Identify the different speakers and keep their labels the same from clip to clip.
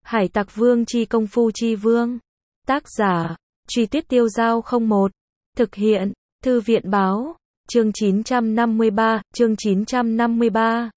Speaker 1: Hải Tặc Vương chi công phu chi vương. Tác giả, Truy Tuyết Tiêu Dao 01. Thực hiện, Thư viện báo, chương 953.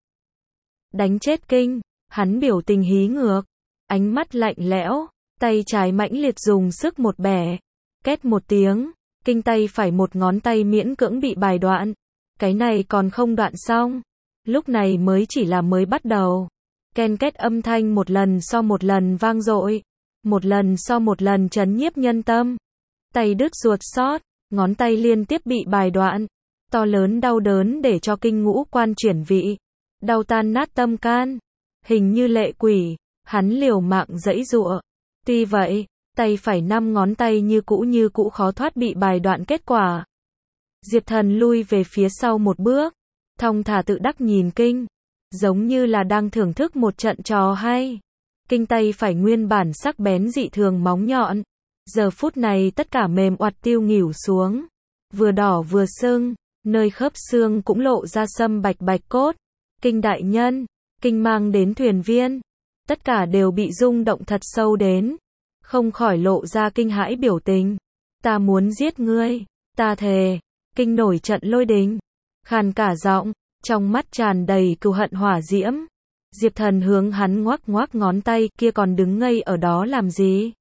Speaker 1: Đánh chết Kinh, hắn biểu tình hí ngược, ánh mắt lạnh lẽo, tay trái mãnh liệt dùng sức một bẻ. Két một tiếng, Kinh tay phải một ngón tay miễn cưỡng bị bài đoạn. Cái này còn không đoạn xong. Lúc này mới chỉ là mới bắt đầu. Ken két âm thanh một lần so một lần vang dội, một lần so một lần chấn nhiếp nhân tâm. Tay đứt ruột xót, ngón tay liên tiếp bị bài đoạn. To lớn đau đớn để cho Kinh ngũ quan chuyển vị. Đau tan nát tâm can. Hình như lệ quỷ, hắn liều mạng giãy giụa. Tuy vậy, tay phải 5 ngón tay như cũ khó thoát bị bài đoạn kết quả. Diệp Thần lui về phía sau một bước, thong thả tự đắc nhìn Kinh, giống như là đang thưởng thức một trận trò hay. Kinh tay phải nguyên bản sắc bén dị thường móng nhọn, giờ phút này tất cả mềm oặt tiêu nghỉu xuống, vừa đỏ vừa sưng, nơi khớp xương cũng lộ ra sâm bạch bạch cốt. Kinh đại nhân, Kinh mang đến thuyền viên, tất cả đều bị rung động thật sâu đến, không khỏi lộ ra kinh hãi biểu tình. Ta muốn giết ngươi, ta thề. Kinh nổi trận lôi đình, khàn cả giọng, trong mắt tràn đầy cừu hận hỏa diễm. Diệp Thần hướng hắn ngoắc ngoắc ngón tay, kia còn đứng ngây ở đó làm gì?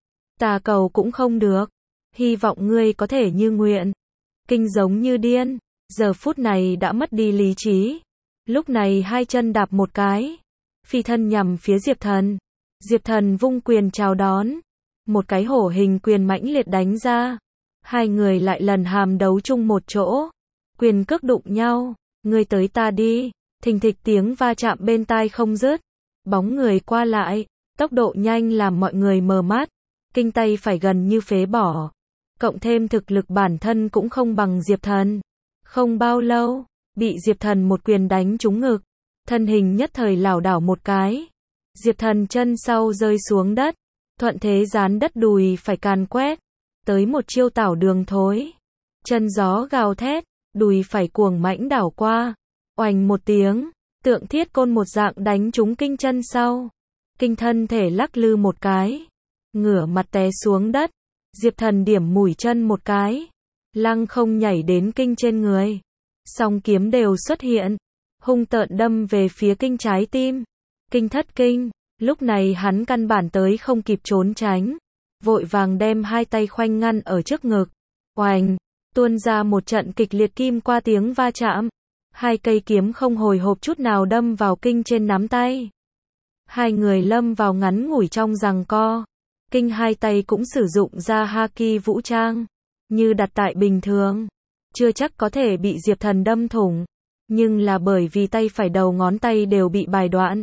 Speaker 1: Ta cầu cũng không được, hy vọng ngươi có thể như nguyện. Kinh giống như điên, giờ phút này đã mất đi lý trí. Lúc này hai chân đạp một cái, phi thân nhằm phía Diệp Thần. Diệp Thần vung quyền chào đón, một cái hổ hình quyền mãnh liệt đánh ra. Hai người lại lần hàm đấu chung một chỗ, quyền cước đụng nhau, ngươi tới ta đi, thình thịch tiếng va chạm bên tai không dứt, bóng người qua lại, tốc độ nhanh làm mọi người mờ mắt. Kinh tay phải gần như phế bỏ, cộng thêm thực lực bản thân cũng không bằng Diệp Thần. Không bao lâu, bị Diệp Thần một quyền đánh trúng ngực, thân hình nhất thời lảo đảo một cái. Diệp Thần chân sau rơi xuống đất, thuận thế dán đất đùi phải càn quét. Tới một chiêu tảo đường thối, chân gió gào thét, đùi phải cuồng mãnh đảo qua, oành một tiếng, tượng thiết côn một dạng đánh trúng Kinh chân sau. Kinh thân thể lắc lư một cái, ngửa mặt té xuống đất. Diệp Thần điểm mũi chân một cái, lăng không nhảy đến Kinh trên người, song kiếm đều xuất hiện, hung tợn đâm về phía Kinh trái tim. Kinh thất kinh, lúc này hắn căn bản tới không kịp trốn tránh, vội vàng đem hai tay khoanh ngăn ở trước ngực. Oành, tuôn ra một trận kịch liệt kim qua tiếng va chạm. Hai cây kiếm không hồi hộp chút nào đâm vào Kinh trên nắm tay. Hai người lâm vào ngắn ngủi trong giằng co. Kinh hai tay cũng sử dụng ra haki vũ trang, như đặt tại bình thường, chưa chắc có thể bị Diệp Thần đâm thủng, nhưng là bởi vì tay phải đầu ngón tay đều bị bài đoạn,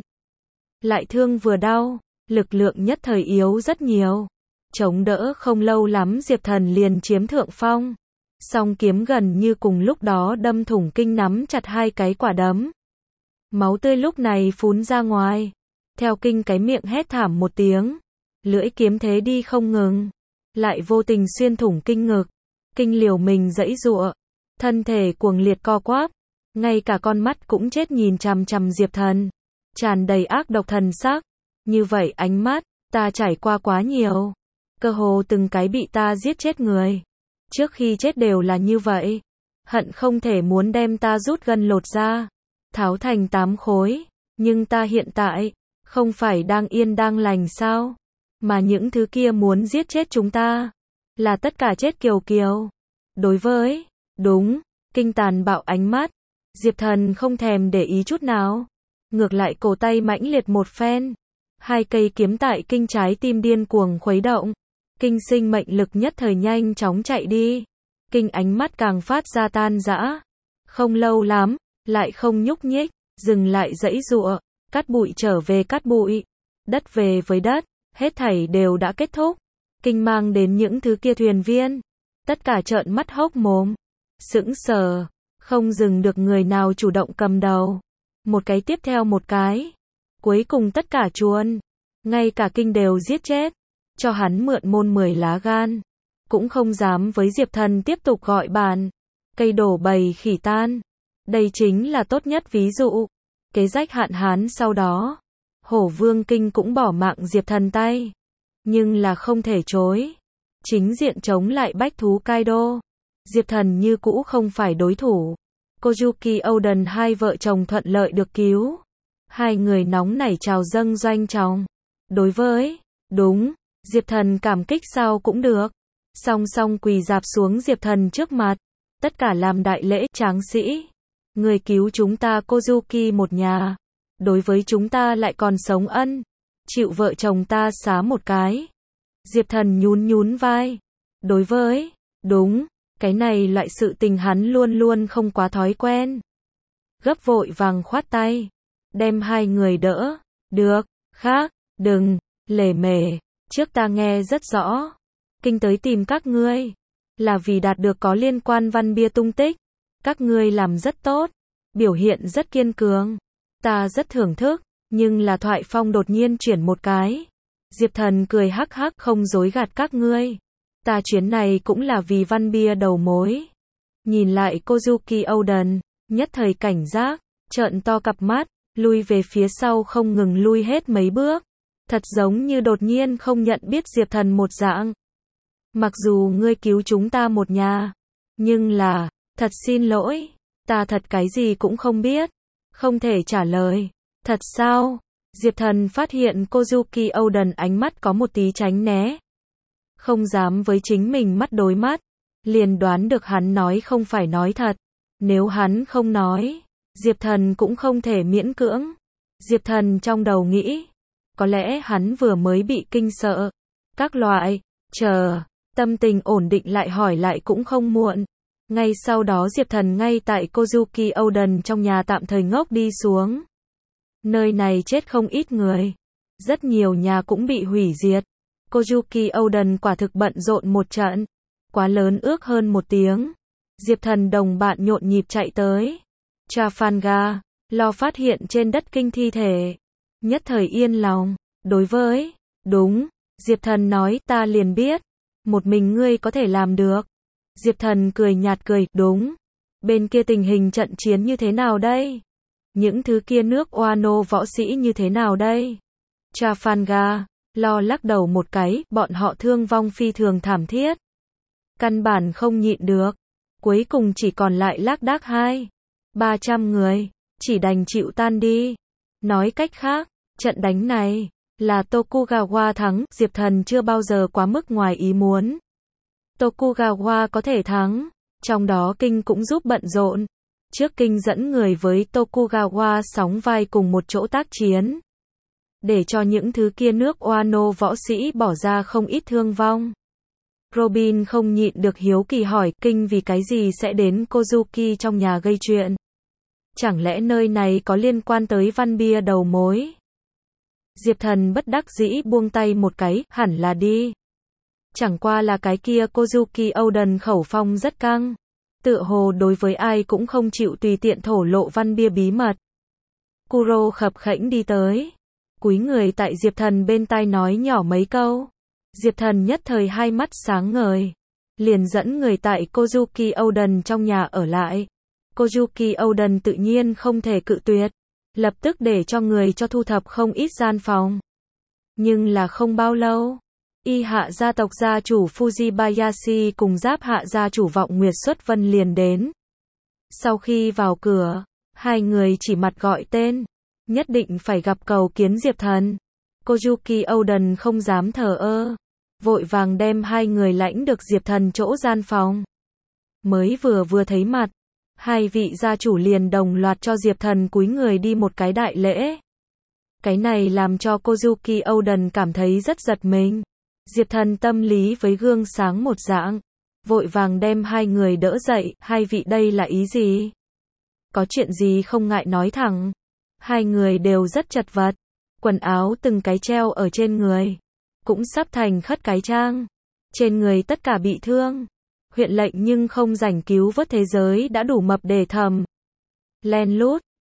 Speaker 1: lại thương vừa đau, lực lượng nhất thời yếu rất nhiều. Chống đỡ không lâu lắm Diệp Thần liền chiếm thượng phong. Song kiếm gần như cùng lúc đó đâm thủng Kinh nắm chặt hai cái quả đấm. Máu tươi lúc này phún ra ngoài. Theo Kinh cái miệng hét thảm một tiếng. Lưỡi kiếm thế đi không ngừng. Lại vô tình xuyên thủng Kinh ngực. Kinh liều mình giãy giụa. Thân thể cuồng liệt co quắp. Ngay cả con mắt cũng chết nhìn chằm chằm Diệp Thần. Tràn đầy ác độc thần sắc. Như vậy ánh mắt, ta trải qua quá nhiều. Cơ hồ từng cái bị ta giết chết người. Trước khi chết đều là như vậy. Hận không thể muốn đem ta rút gân lột ra, tháo thành 8 khối. Nhưng ta hiện tại, không phải đang yên đang lành sao? Mà những thứ kia muốn giết chết chúng ta, là tất cả chết kiều kiều. Đối với, đúng, Kinh tàn bạo ánh mắt, Diệp Thần không thèm để ý chút nào. Ngược lại cổ tay mãnh liệt một phen. Hai cây kiếm tại Kinh trái tim điên cuồng khuấy động. Kinh sinh mệnh lực nhất thời nhanh chóng chạy đi. Kinh ánh mắt càng phát ra tan rã. Không lâu lắm, lại không nhúc nhích, dừng lại giãy giụa, cát bụi trở về cát bụi, đất về với đất, hết thảy đều đã kết thúc. Kinh mang đến những thứ kia thuyền viên, tất cả trợn mắt hốc mồm, sững sờ, không dừng được người nào chủ động cầm đầu. Một cái tiếp theo một cái, cuối cùng tất cả chuồn, ngay cả Kinh đều giết chết. Cho hắn mượn môn 10 lá gan, cũng không dám với Diệp Thần tiếp tục gọi bàn. Cây đổ bầy khỉ tan. Đây chính là tốt nhất ví dụ. Kế rách hạn hán sau đó. Hổ Vương Kinh cũng bỏ mạng Diệp Thần tay, nhưng là không thể chối. Chính diện chống lại bách thú Kaido, Diệp Thần như cũ không phải đối thủ. Kozuki Oden hai vợ chồng thuận lợi được cứu. Hai người nóng nảy chào dâng doanh trọng. Đối với, đúng, Diệp Thần cảm kích sao cũng được. Song song quỳ rạp xuống Diệp Thần trước mặt. Tất cả làm đại lễ tráng sĩ. Người cứu chúng ta Kozuki một nhà. Đối với chúng ta lại còn sống ân. Chịu vợ chồng ta xá một cái. Diệp Thần nhún nhún vai. Đối với, đúng, cái này loại sự tình hắn luôn luôn không quá thói quen. Gấp vội vàng khoát tay. Đem hai người đỡ. Được, khác, đừng, lề mề. Trước ta nghe rất rõ. Kinh tới tìm các ngươi. Là vì đạt được có liên quan văn bia tung tích. Các ngươi làm rất tốt. Biểu hiện rất kiên cường. Ta rất thưởng thức. Nhưng là thoại phong đột nhiên chuyển một cái. Diệp Thần cười hắc hắc không dối gạt các ngươi. Ta chuyến này cũng là vì văn bia đầu mối. Nhìn lại Kozuki Oden, nhất thời cảnh giác, trợn to cặp mắt, lui về phía sau không ngừng lui hết mấy bước. Thật giống như đột nhiên không nhận biết Diệp Thần một dạng. Mặc dù ngươi cứu chúng ta một nhà, nhưng là, thật xin lỗi, ta thật cái gì cũng không biết. Không thể trả lời. Thật sao? Diệp Thần phát hiện Kozuki Oden ánh mắt có một tí tránh né. Không dám với chính mình mắt đối mắt. Liền đoán được hắn nói không phải nói thật. Nếu hắn không nói, Diệp Thần cũng không thể miễn cưỡng. Diệp Thần trong đầu nghĩ. Có lẽ hắn vừa mới bị kinh sợ. Các loại, chờ, tâm tình ổn định lại hỏi lại cũng không muộn. Ngay sau đó Diệp Thần ngay tại Kozuki Oden trong nhà tạm thời ngốc đi xuống. Nơi này chết không ít người. Rất nhiều nhà cũng bị hủy diệt. Kozuki Oden quả thực bận rộn một trận. Quá lớn ước hơn một tiếng. Diệp Thần đồng bạn nhộn nhịp chạy tới. Trafalgar, lo phát hiện trên đất kinh thi thể. Nhất thời yên lòng. Đối với, đúng, Diệp Thần nói ta liền biết. Một mình ngươi có thể làm được. Diệp Thần cười nhạt cười, đúng. Bên kia tình hình trận chiến như thế nào đây? Những thứ kia nước Wano võ sĩ như thế nào đây? Trafalgar, lo lắc đầu một cái, bọn họ thương vong phi thường thảm thiết. Căn bản không nhịn được. Cuối cùng chỉ còn lại lác đác 200-300 người. Chỉ đành chịu tan đi. Nói cách khác, trận đánh này là Tokugawa thắng. Diệp Thần chưa bao giờ quá mức ngoài ý muốn. Tokugawa có thể thắng. Trong đó Kinh cũng giúp bận rộn. Trước Kinh dẫn người với Tokugawa sóng vai cùng một chỗ tác chiến. Để cho những thứ kia nước Wano võ sĩ bỏ ra không ít thương vong. Robin không nhịn được hiếu kỳ hỏi Kinh vì cái gì sẽ đến Kozuki trong nhà gây chuyện. Chẳng lẽ nơi này có liên quan tới văn bia đầu mối? Diệp Thần bất đắc dĩ buông tay một cái, hẳn là đi. Chẳng qua là cái kia Kozuki Oden khẩu phong rất căng. Tựa hồ đối với ai cũng không chịu tùy tiện thổ lộ văn bia bí mật. Kuro khập khẽnh đi tới. Cúi người tại Diệp Thần bên tai nói nhỏ mấy câu. Diệp Thần nhất thời hai mắt sáng ngời. Liền dẫn người tại Kozuki Oden trong nhà ở lại. Kozuki Oden tự nhiên không thể cự tuyệt. Lập tức để cho người cho thu thập không ít gian phòng. Nhưng là không bao lâu. Y hạ gia tộc gia chủ Fujibayashi cùng giáp hạ gia chủ Vọng Nguyệt Xuất Vân liền đến. Sau khi vào cửa, hai người chỉ mặt gọi tên. Nhất định phải gặp cầu kiến Diệp Thần. Kozuki Oden không dám thờ ơ. Vội vàng đem hai người lãnh được Diệp Thần chỗ gian phòng. Mới vừa thấy mặt. Hai vị gia chủ liền đồng loạt cho Diệp Thần cúi người đi một cái đại lễ. Cái này làm cho Kozuki Oden cảm thấy rất giật mình. Diệp Thần tâm lý với gương sáng một dạng. Vội vàng đem hai người đỡ dậy. Hai vị đây là ý gì? Có chuyện gì không ngại nói thẳng. Hai người đều rất chật vật. Quần áo từng cái treo ở trên người. Cũng sắp thành khất cái trang. Trên người tất cả bị thương. Huyện lệnh nhưng không rảnh cứu vớt thế giới đã đủ mập để thầm. Len lút,